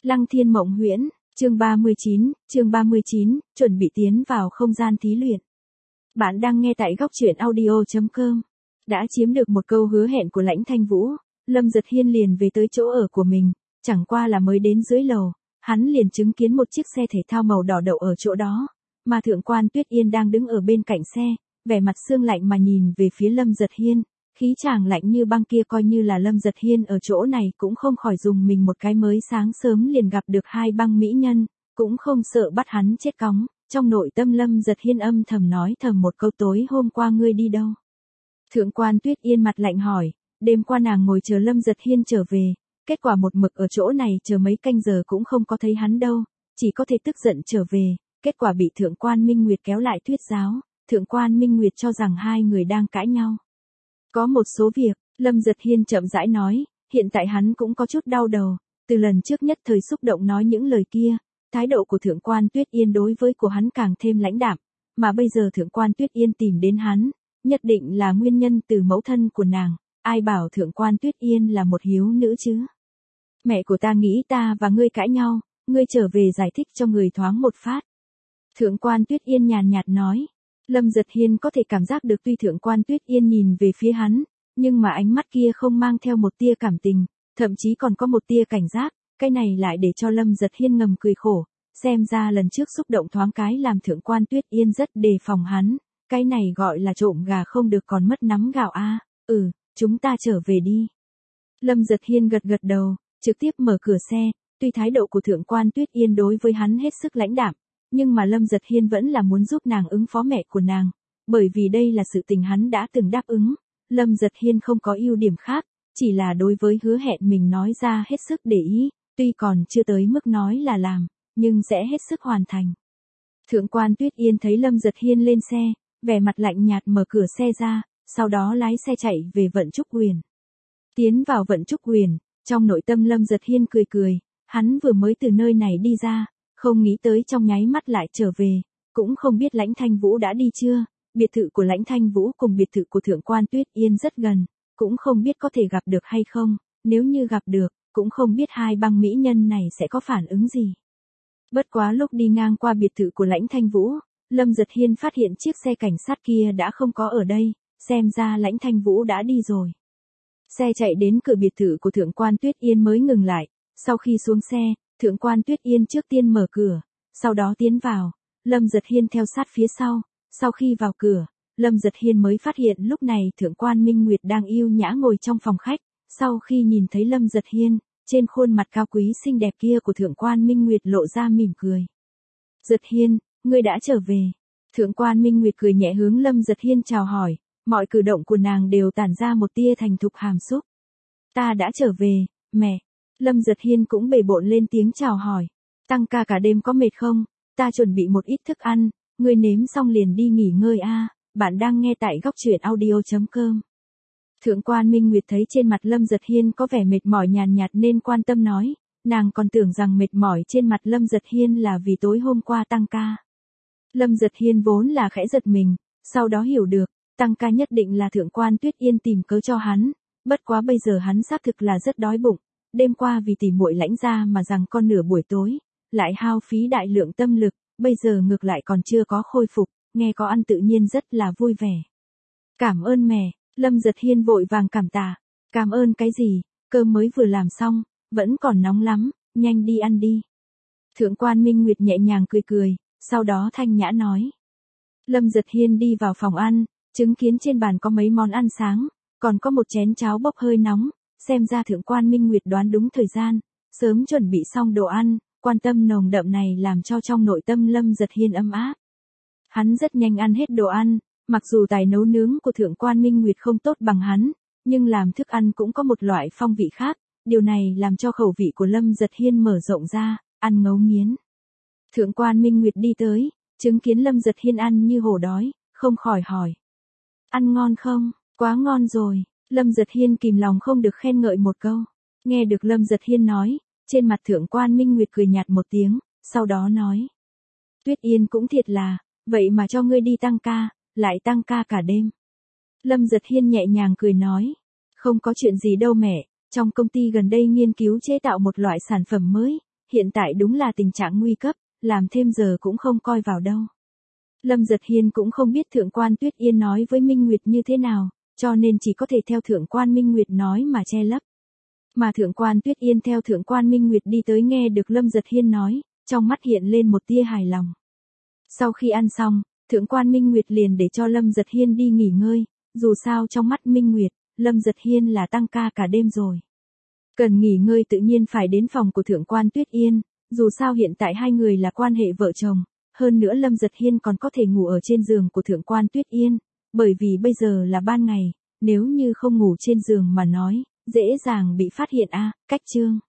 Lăng Thiên Mộng Huyễn, chương 39, chuẩn bị tiến vào không gian thí luyện. Bạn đang nghe tại góc truyện audio.com. Đã chiếm được một câu hứa hẹn của Lãnh Thanh Vũ, Lâm Giật Hiên liền về tới chỗ ở của mình, chẳng qua là mới đến dưới lầu, hắn liền chứng kiến một chiếc xe thể thao màu đỏ đậu ở chỗ đó, mà Thượng quan Tuyết Yên đang đứng ở bên cạnh xe, vẻ mặt sương lạnh mà nhìn về phía Lâm Giật Hiên. Khí chàng lạnh như băng kia coi như là Lâm Giật Hiên ở chỗ này cũng không khỏi dùng mình một cái, mới sáng sớm liền gặp được hai băng mỹ nhân, cũng không sợ bắt hắn chết cóng. Trong nội tâm Lâm Giật Hiên âm thầm nói thầm một câu: tối hôm qua ngươi đi đâu? Thượng quan Tuyết Yên mặt lạnh hỏi, đêm qua nàng ngồi chờ Lâm Giật Hiên trở về, kết quả một mực ở chỗ này chờ mấy canh giờ cũng không có thấy hắn đâu, chỉ có thể tức giận trở về, kết quả bị Thượng quan Minh Nguyệt kéo lại thuyết giáo. Thượng quan Minh Nguyệt cho rằng hai người đang cãi nhau. Có một số việc, Lâm Giật Hiên chậm rãi nói, hiện tại hắn cũng có chút đau đầu, từ lần trước nhất thời xúc động nói những lời kia, thái độ của Thượng quan Tuyết Yên đối với của hắn càng thêm lãnh đạm, mà bây giờ Thượng quan Tuyết Yên tìm đến hắn, nhất định là nguyên nhân từ mẫu thân của nàng, ai bảo Thượng quan Tuyết Yên là một hiếu nữ chứ. Mẹ của ta nghĩ ta và ngươi cãi nhau, ngươi trở về giải thích cho người thoáng một phát. Thượng quan Tuyết Yên nhàn nhạt nói. Lâm Giật Hiên có thể cảm giác được tuy Thượng quan Tuyết Yên nhìn về phía hắn, nhưng mà ánh mắt kia không mang theo một tia cảm tình, thậm chí còn có một tia cảnh giác, cái này lại để cho Lâm Giật Hiên ngầm cười khổ, xem ra lần trước xúc động thoáng cái làm Thượng quan Tuyết Yên rất đề phòng hắn, cái này gọi là trộm gà không được còn mất nắm gạo a. Chúng ta trở về đi. Lâm Giật Hiên gật gật đầu, trực tiếp mở cửa xe, tuy thái độ của Thượng quan Tuyết Yên đối với hắn hết sức lãnh đạm, nhưng mà Lâm Giật Hiên vẫn là muốn giúp nàng ứng phó mẹ của nàng, bởi vì đây là sự tình hắn đã từng đáp ứng. Lâm Giật Hiên không có ưu điểm khác, chỉ là đối với hứa hẹn mình nói ra hết sức để ý, tuy còn chưa tới mức nói là làm, nhưng sẽ hết sức hoàn thành. Thượng quan Tuyết Yên thấy Lâm Giật Hiên lên xe, vẻ mặt lạnh nhạt mở cửa xe ra, sau đó lái xe chạy về Vận Trúc Huyền. Tiến vào Vận Trúc Huyền, trong nội tâm Lâm Giật Hiên cười cười, hắn vừa mới từ nơi này đi ra, không nghĩ tới trong nháy mắt lại trở về, cũng không biết Lãnh Thanh Vũ đã đi chưa. Biệt thự của Lãnh Thanh Vũ cùng biệt thự của Thượng quan Tuyết Yên rất gần, cũng không biết có thể gặp được hay không, nếu như gặp được, cũng không biết hai băng mỹ nhân này sẽ có phản ứng gì. Bất quá lúc đi ngang qua biệt thự của Lãnh Thanh Vũ, Lâm Giật Hiên phát hiện chiếc xe cảnh sát kia đã không có ở đây, xem ra Lãnh Thanh Vũ đã đi rồi. Xe chạy đến cửa biệt thự của Thượng quan Tuyết Yên mới ngừng lại, sau khi xuống xe, Thượng quan Tuyết Yên trước tiên mở cửa, sau đó tiến vào, Lâm Giật Hiên theo sát phía sau. Sau khi vào cửa, Lâm Giật Hiên mới phát hiện lúc này Thượng quan Minh Nguyệt đang yêu nhã ngồi trong phòng khách, sau khi nhìn thấy Lâm Giật Hiên, trên khuôn mặt cao quý xinh đẹp kia của Thượng quan Minh Nguyệt lộ ra mỉm cười. Giật Hiên, ngươi đã trở về. Thượng quan Minh Nguyệt cười nhẹ hướng Lâm Giật Hiên chào hỏi, mọi cử động của nàng đều tản ra một tia thành thục hàm xúc. Ta đã trở về, mẹ. Lâm Giật Hiên cũng bề bộn lên tiếng chào hỏi. Tăng ca cả đêm có mệt không? Ta chuẩn bị một ít thức ăn, ngươi nếm xong liền đi nghỉ ngơi a. Bạn đang nghe tại góc truyện audio.com. Thượng quan Minh Nguyệt thấy trên mặt Lâm Giật Hiên có vẻ mệt mỏi nhàn nhạt nên quan tâm nói, nàng còn tưởng rằng mệt mỏi trên mặt Lâm Giật Hiên là vì tối hôm qua tăng ca. Lâm Giật Hiên vốn là khẽ giật mình, sau đó hiểu được, tăng ca nhất định là Thượng quan Tuyết Yên tìm cớ cho hắn, bất quá bây giờ hắn xác thực là rất đói bụng. Đêm qua vì tỉ muội Lãnh gia mà rằng con nửa buổi tối, lại hao phí đại lượng tâm lực, bây giờ ngược lại còn chưa có khôi phục, nghe có ăn tự nhiên rất là vui vẻ. Cảm ơn mẹ. Lâm Giật Hiên vội vàng cảm tạ. Cảm ơn cái gì, cơm mới vừa làm xong, vẫn còn nóng lắm, nhanh đi ăn đi. Thượng quan Minh Nguyệt nhẹ nhàng cười cười, sau đó thanh nhã nói. Lâm Giật Hiên đi vào phòng ăn, chứng kiến trên bàn có mấy món ăn sáng, còn có một chén cháo bốc hơi nóng. Xem ra Thượng quan Minh Nguyệt đoán đúng thời gian, sớm chuẩn bị xong đồ ăn, quan tâm nồng đậm này làm cho trong nội tâm Lâm Giật Hiên ấm áp. Hắn rất nhanh ăn hết đồ ăn, mặc dù tài nấu nướng của Thượng quan Minh Nguyệt không tốt bằng hắn, nhưng làm thức ăn cũng có một loại phong vị khác, điều này làm cho khẩu vị của Lâm Giật Hiên mở rộng ra, ăn ngấu nghiến. Thượng quan Minh Nguyệt đi tới, chứng kiến Lâm Giật Hiên ăn như hổ đói, không khỏi hỏi. Ăn ngon không? Quá ngon rồi. Lâm Giật Hiên kìm lòng không được khen ngợi một câu. Nghe được Lâm Giật Hiên nói, trên mặt Thượng quan Minh Nguyệt cười nhạt một tiếng, sau đó nói. Tuyết Yên cũng thiệt là, vậy mà cho ngươi đi tăng ca, lại tăng ca cả đêm. Lâm Giật Hiên nhẹ nhàng cười nói. Không có chuyện gì đâu mẹ, trong công ty gần đây nghiên cứu chế tạo một loại sản phẩm mới, hiện tại đúng là tình trạng nguy cấp, làm thêm giờ cũng không coi vào đâu. Lâm Giật Hiên cũng không biết Thượng quan Tuyết Yên nói với Minh Nguyệt như thế nào, cho nên chỉ có thể theo Thượng quan Minh Nguyệt nói mà che lấp. Mà Thượng quan Tuyết Yên theo Thượng quan Minh Nguyệt đi tới nghe được Lâm Giật Hiên nói, trong mắt hiện lên một tia hài lòng. Sau khi ăn xong, Thượng quan Minh Nguyệt liền để cho Lâm Giật Hiên đi nghỉ ngơi, dù sao trong mắt Minh Nguyệt, Lâm Giật Hiên là tăng ca cả đêm rồi. Cần nghỉ ngơi tự nhiên phải đến phòng của Thượng quan Tuyết Yên, dù sao hiện tại hai người là quan hệ vợ chồng, hơn nữa Lâm Giật Hiên còn có thể ngủ ở trên giường của Thượng quan Tuyết Yên, bởi vì bây giờ là ban ngày, nếu như không ngủ trên giường mà nói, dễ dàng bị phát hiện cách chương.